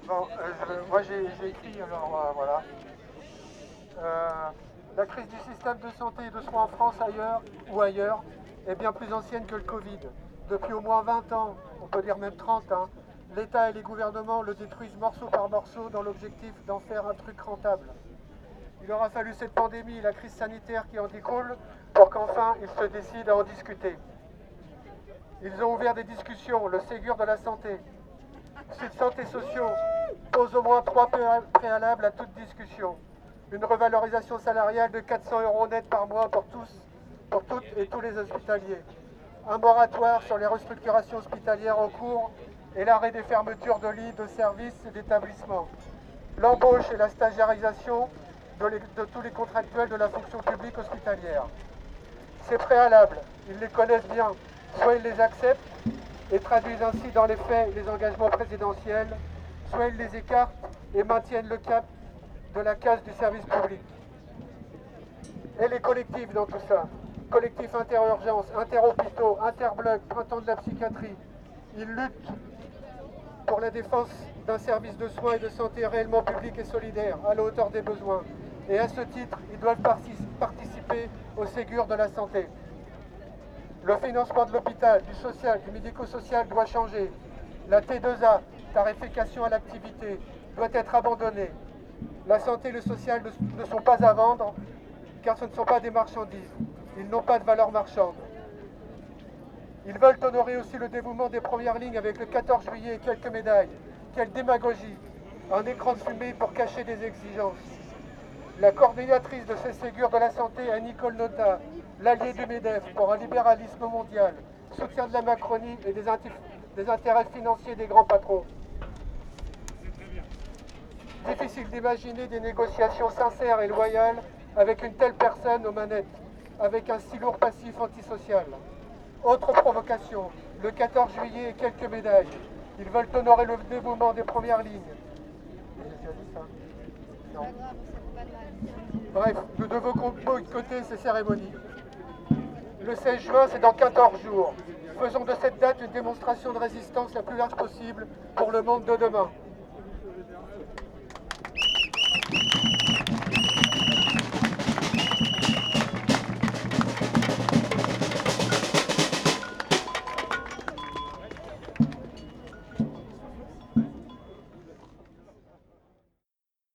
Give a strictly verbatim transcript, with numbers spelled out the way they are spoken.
Bon, euh, je- moi j'ai j'ai écrit, alors euh, voilà. Euh, la crise du système de santé et de soins en France ailleurs ou ailleurs est bien plus ancienne que le Covid. Depuis au moins vingt ans, on peut dire même trente, hein, l'État et les gouvernements le détruisent morceau par morceau dans l'objectif d'en faire un truc rentable. Il aura fallu cette pandémie et la crise sanitaire qui en découle pour qu'enfin ils se décident à en discuter. Ils ont ouvert des discussions, le Ségur de la santé. Sud Santé Sociaux pose au moins trois préalables à toute discussion. Une revalorisation salariale de quatre cents euros net par mois pour tous, pour toutes et tous les hospitaliers. Un moratoire sur les restructurations hospitalières en cours et l'arrêt des fermetures de lits, de services et d'établissements. L'embauche et la stagiarisation de, les, de tous les contractuels de la fonction publique hospitalière. Ces préalables, ils les connaissent bien, soit ils les acceptent et traduisent ainsi dans les faits les engagements présidentiels, soit ils les écartent et maintiennent le cap de la casse du service public. Et les collectifs dans tout ça, collectifs interurgence, interhôpitaux, interblocs, printemps de la psychiatrie, ils luttent pour la défense d'un service de soins et de santé réellement public et solidaire, à la hauteur des besoins. Et à ce titre, ils doivent participer au Ségur de la santé. Le financement de l'hôpital, du social, du médico-social doit changer. La T deux A, tarification à l'activité, doit être abandonnée. La santé et le social ne sont pas à vendre, car ce ne sont pas des marchandises. Ils n'ont pas de valeur marchande. Ils veulent honorer aussi le dévouement des premières lignes avec le quatorze juillet et quelques médailles. Quelle démagogie! Un écran de fumée pour cacher des exigences. La coordinatrice de ces Ségur de la santé est Nicole Notat, l'allié du MEDEF pour un libéralisme mondial, soutien de la Macronie et des, des intérêts financiers des grands patrons. Difficile d'imaginer des négociations sincères et loyales avec une telle personne aux manettes, avec un si lourd passif antisocial. Autre provocation, le quatorze juillet et quelques médailles. Ils veulent honorer le dévouement des premières lignes. J'ai déjà dit ça? Non. Bref, nous devons boycotter ces cérémonies. Le seize juin, c'est dans quatorze jours. Faisons de cette date une démonstration de résistance la plus large possible pour le monde de demain.